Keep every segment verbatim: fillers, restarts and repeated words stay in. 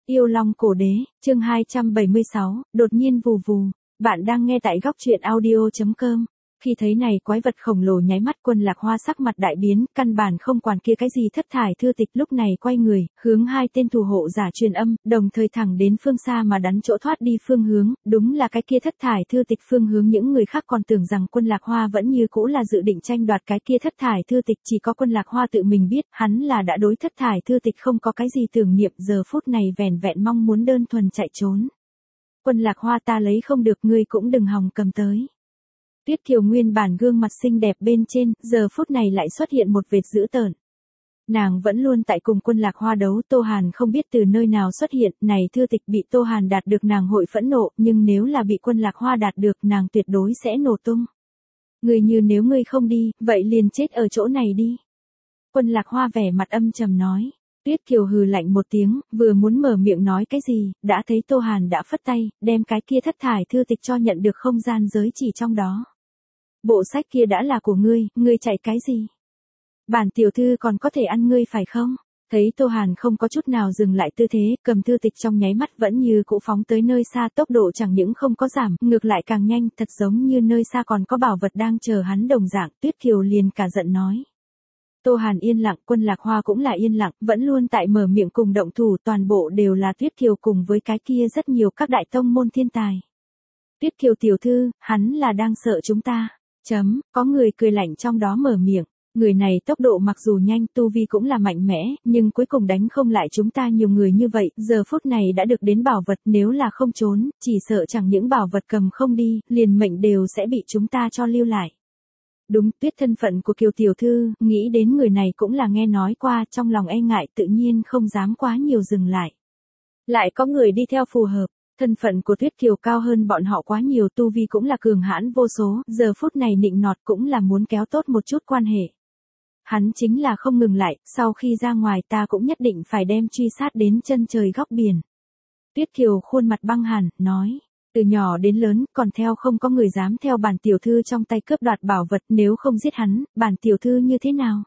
Yêu Long Cổ Đế, chương hai trăm bảy mươi sáu, đột nhiên vù vù. Bạn đang nghe tại góc truyện audio chấm com. Khi thấy này quái vật khổng lồ nháy mắt, Quân Lạc Hoa sắc mặt đại biến, căn bản không quản kia cái gì thất thải thư tịch, lúc này quay người, hướng hai tên thủ hộ giả truyền âm, đồng thời thẳng đến phương xa mà đắn chỗ thoát đi phương hướng, đúng là cái kia thất thải thư tịch phương hướng. Những người khác còn tưởng rằng Quân Lạc Hoa vẫn như cũ là dự định tranh đoạt cái kia thất thải thư tịch, chỉ có Quân Lạc Hoa tự mình biết, hắn là đã đối thất thải thư tịch không có cái gì tưởng niệm, giờ phút này vẻn vẹn mong muốn đơn thuần chạy trốn. Quân Lạc Hoa, ta lấy không được, ngươi cũng đừng hòng cầm tới. Tuyết Kiều nguyên bản gương mặt xinh đẹp bên trên, giờ phút này lại xuất hiện một vệt dữ tợn. Nàng vẫn luôn tại cùng Quân Lạc Hoa đấu, Tô Hàn không biết từ nơi nào xuất hiện, này thư tịch bị Tô Hàn đạt được nàng hội phẫn nộ, nhưng nếu là bị Quân Lạc Hoa đạt được, nàng tuyệt đối sẽ nổ tung. Ngươi như nếu ngươi không đi, vậy liền chết ở chỗ này đi. Quân Lạc Hoa vẻ mặt âm trầm nói. Tuyết Kiều hừ lạnh một tiếng, vừa muốn mở miệng nói cái gì, đã thấy Tô Hàn đã phất tay, đem cái kia thất thải thư tịch cho nhận được không gian giới chỉ trong đó. Bộ sách kia đã là của ngươi, ngươi chạy cái gì? Bản tiểu thư còn có thể ăn ngươi phải không? Thấy Tô Hàn không có chút nào dừng lại tư thế, cầm thư tịch trong nháy mắt vẫn như cũ phóng tới nơi xa, tốc độ chẳng những không có giảm, ngược lại càng nhanh, thật giống như nơi xa còn có bảo vật đang chờ hắn đồng dạng. Tuyết Kiều liền cả giận nói. Tô Hàn yên lặng, Quân Lạc Hoa cũng là yên lặng, vẫn luôn tại mở miệng cùng động thủ, toàn bộ đều là Tuyết Kiều cùng với cái kia rất nhiều các đại tông môn thiên tài. Tuyết Kiều tiểu thư, hắn là đang sợ chúng ta. Chấm, có người cười lạnh trong đó mở miệng. Người này tốc độ mặc dù nhanh, tu vi cũng là mạnh mẽ, nhưng cuối cùng đánh không lại chúng ta nhiều người như vậy, giờ phút này đã được đến bảo vật, nếu là không trốn, chỉ sợ chẳng những bảo vật cầm không đi, liền mệnh đều sẽ bị chúng ta cho lưu lại. Đúng, Tuyết, thân phận của Kiều tiểu thư, nghĩ đến người này cũng là nghe nói qua, trong lòng e ngại tự nhiên không dám quá nhiều dừng lại. Lại có người đi theo phù hợp. Thân phận của Tuyết Kiều cao hơn bọn họ quá nhiều, tu vi cũng là cường hãn vô số, giờ phút này nịnh nọt cũng là muốn kéo tốt một chút quan hệ. Hắn chính là không ngừng lại, sau khi ra ngoài ta cũng nhất định phải đem truy sát đến chân trời góc biển. Tuyết Kiều khuôn mặt băng hàn, nói, từ nhỏ đến lớn, còn theo không có người dám theo bản tiểu thư trong tay cướp đoạt bảo vật, nếu không giết hắn, bản tiểu thư như thế nào?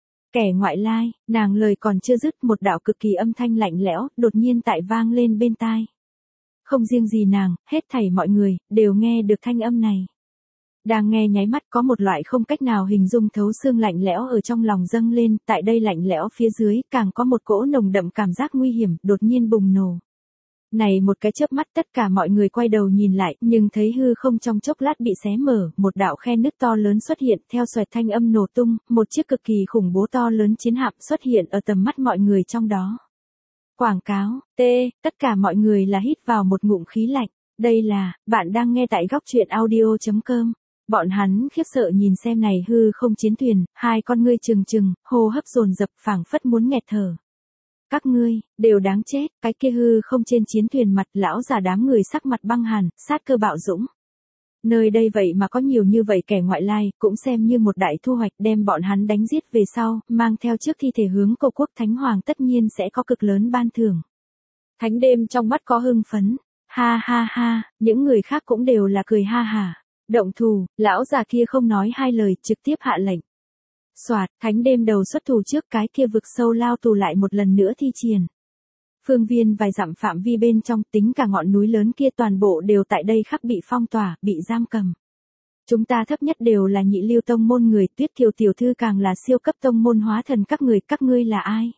Kẻ ngoại lai, nàng lời còn chưa dứt, một đạo cực kỳ âm thanh lạnh lẽo, đột nhiên tại vang lên bên tai. Không riêng gì nàng, hết thảy mọi người, đều nghe được thanh âm này. Đang nghe nháy mắt có một loại không cách nào hình dung thấu xương lạnh lẽo ở trong lòng dâng lên, tại đây lạnh lẽo phía dưới, càng có một cỗ nồng đậm cảm giác nguy hiểm, đột nhiên bùng nổ. Này một cái chớp mắt tất cả mọi người quay đầu nhìn lại, nhưng thấy hư không trong chốc lát bị xé mở, một đạo khe nứt to lớn xuất hiện, theo xoẹt thanh âm nổ tung, một chiếc cực kỳ khủng bố to lớn chiến hạm xuất hiện ở tầm mắt mọi người trong đó. Quảng cáo, T, tất cả mọi người là hít vào một ngụm khí lạnh, đây là, bạn đang nghe tại góc truyện audio chấm com. Bọn hắn khiếp sợ nhìn xem này hư không chiến thuyền, hai con ngươi trừng trừng, hô hấp dồn dập phảng phất muốn nghẹt thở. Các ngươi, đều đáng chết, cái kia hư không trên chiến thuyền mặt lão già đám người sắc mặt băng hàn, sát cơ bạo dũng. Nơi đây vậy mà có nhiều như vậy kẻ ngoại lai, cũng xem như một đại thu hoạch, đem bọn hắn đánh giết về sau, mang theo trước thi thể hướng Cô Quốc Thánh Hoàng tất nhiên sẽ có cực lớn ban thưởng. Thánh đêm trong mắt có hưng phấn, ha ha ha, những người khác cũng đều là cười ha hả. Động thủ, lão già kia không nói hai lời, trực tiếp hạ lệnh. Soạt, thánh đêm đầu xuất thủ trước, cái kia vực sâu lao tù lại một lần nữa thi triển. Phương viên vài dặm phạm vi bên trong, tính cả ngọn núi lớn kia toàn bộ đều tại đây khắc bị phong tỏa, bị giam cầm. Chúng ta thấp nhất đều là nhị lưu tông môn người, Tuyết Kiều tiểu thư càng là siêu cấp tông môn hóa thần, các người, các ngươi là ai?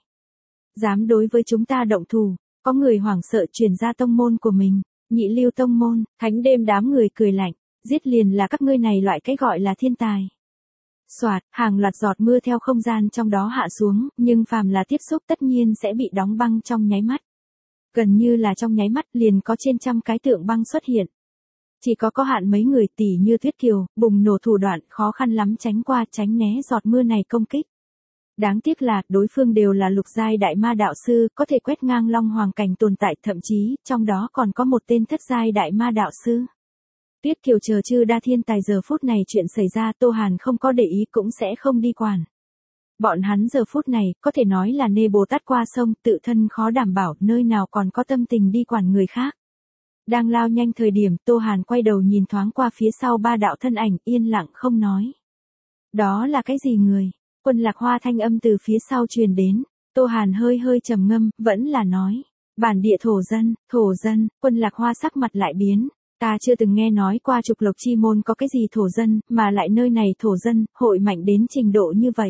Dám đối với chúng ta động thủ, có người hoảng sợ truyền ra tông môn của mình, nhị lưu tông môn, thánh đêm đám người cười lạnh, giết liền là các ngươi này loại cái gọi là thiên tài. Soạt, hàng loạt giọt mưa theo không gian trong đó hạ xuống, nhưng phàm là tiếp xúc tất nhiên sẽ bị đóng băng trong nháy mắt. Gần như là trong nháy mắt liền có trên trăm cái tượng băng xuất hiện. Chỉ có có hạn mấy người tỷ như Tuyết Kiều, bùng nổ thủ đoạn khó khăn lắm tránh qua tránh né giọt mưa này công kích. Đáng tiếc là, đối phương đều là lục giai đại ma đạo sư, có thể quét ngang long hoàng cảnh tồn tại, thậm chí, trong đó còn có một tên thất giai đại ma đạo sư. Tuyết Kiều chờ chư đa thiên tài, giờ phút này chuyện xảy ra Tô Hàn không có để ý cũng sẽ không đi quản. Bọn hắn giờ phút này, có thể nói là nê Bồ Tát qua sông, tự thân khó đảm bảo, nơi nào còn có tâm tình đi quản người khác. Đang lao nhanh thời điểm, Tô Hàn quay đầu nhìn thoáng qua phía sau ba đạo thân ảnh, yên lặng không nói. Đó là cái gì người? Quân Lạc Hoa thanh âm từ phía sau truyền đến, Tô Hàn hơi hơi trầm ngâm, vẫn là nói. Bản địa thổ dân, thổ dân, Quân Lạc Hoa sắc mặt lại biến. Ta chưa từng nghe nói qua Trục Lộc Chi Môn có cái gì thổ dân, mà lại nơi này thổ dân, hội mạnh đến trình độ như vậy.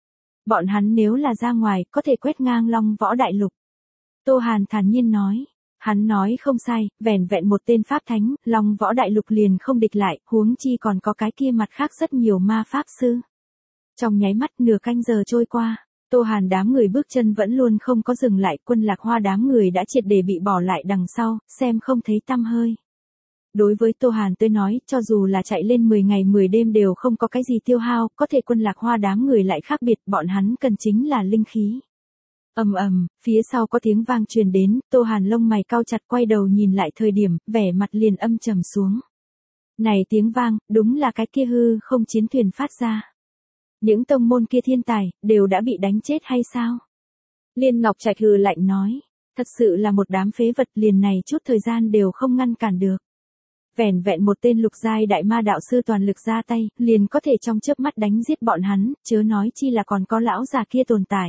Bọn hắn nếu là ra ngoài, có thể quét ngang Long Võ Đại Lục. Tô Hàn thản nhiên nói. Hắn nói không sai, vẻn vẹn một tên pháp thánh, Long Võ Đại Lục liền không địch lại, huống chi còn có cái kia mặt khác rất nhiều ma pháp sư. Trong nháy mắt nửa canh giờ trôi qua, Tô Hàn đám người bước chân vẫn luôn không có dừng lại, Quân Lạc Hoa đám người đã triệt để bị bỏ lại đằng sau, xem không thấy tăm hơi. Đối với Tô Hàn tới nói, cho dù là chạy lên mười ngày mười đêm đều không có cái gì tiêu hao, có thể Quân Lạc Hoa đám người lại khác biệt, bọn hắn cần chính là linh khí. Ầm ầm, phía sau có tiếng vang truyền đến, Tô Hàn lông mày cau chặt quay đầu nhìn lại thời điểm, vẻ mặt liền âm trầm xuống. Này tiếng vang, đúng là cái kia hư không chiến thuyền phát ra. Những tông môn kia thiên tài, đều đã bị đánh chết hay sao? Liên Ngọc Trạch hừ lạnh nói, thật sự là một đám phế vật, liền này chút thời gian đều không ngăn cản được. Vẻn vẹn một tên lục giai đại ma đạo sư toàn lực ra tay, liền có thể trong chớp mắt đánh giết bọn hắn, chớ nói chi là còn có lão già kia tồn tại.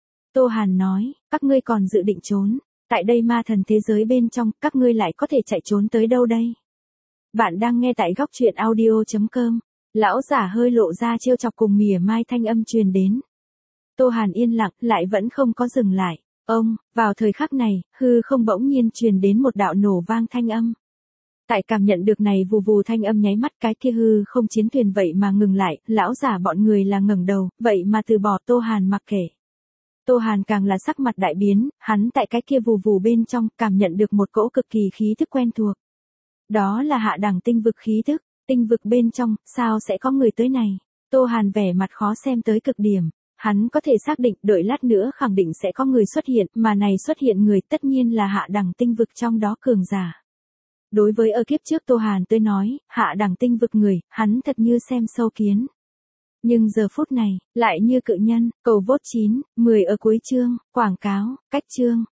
Tô Hàn nói, các ngươi còn dự định trốn, tại đây ma thần thế giới bên trong, các ngươi lại có thể chạy trốn tới đâu đây? Bạn đang nghe tại góc truyện audio chấm com, lão giả hơi lộ ra trêu chọc cùng mỉa mai thanh âm truyền đến. Tô Hàn yên lặng, lại vẫn không có dừng lại. Ông, vào thời khắc này, hư không bỗng nhiên truyền đến một đạo nổ vang thanh âm. Tại cảm nhận được này vù vù thanh âm nháy mắt, cái kia hư không chiến thuyền vậy mà ngừng lại, lão giả bọn người là ngẩng đầu, vậy mà từ bỏ Tô Hàn mặc kệ. Tô Hàn càng là sắc mặt đại biến, hắn tại cái kia vù vù bên trong, cảm nhận được một cỗ cực kỳ khí thức quen thuộc. Đó là hạ đẳng tinh vực khí thức, tinh vực bên trong, sao sẽ có người tới này? Tô Hàn vẻ mặt khó xem tới cực điểm, hắn có thể xác định đợi lát nữa khẳng định sẽ có người xuất hiện, mà này xuất hiện người tất nhiên là hạ đẳng tinh vực trong đó cường giả. Đối với ở kiếp trước Tô Hàn tới nói, hạ đẳng tinh vực người, hắn thật như xem sâu kiến. Nhưng giờ phút này, lại như cự nhân, cầu vốt chín, mười ở cuối chương, quảng cáo, cách chương.